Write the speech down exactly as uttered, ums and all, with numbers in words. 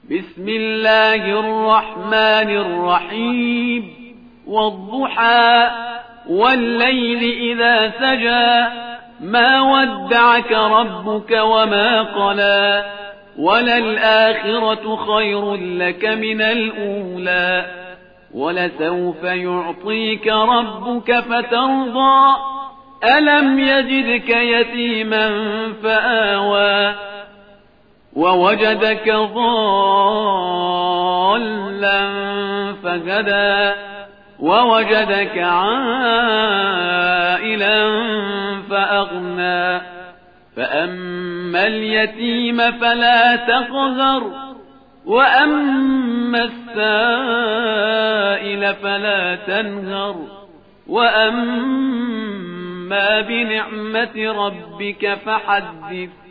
بسم الله الرحمن الرحيم والضحى والليل إذا سجى ما ودعك ربك وما قلى وللآخرة خير لك من الأولى ولسوف يعطيك ربك فترضى ألم يجدك يتيما فآوى ووجدك ضالا فهدى ووجدك عائلا فأغنى فأما اليتيم فلا تقهر وأما السائل فلا تنهر وأما بنعمة ربك فحدث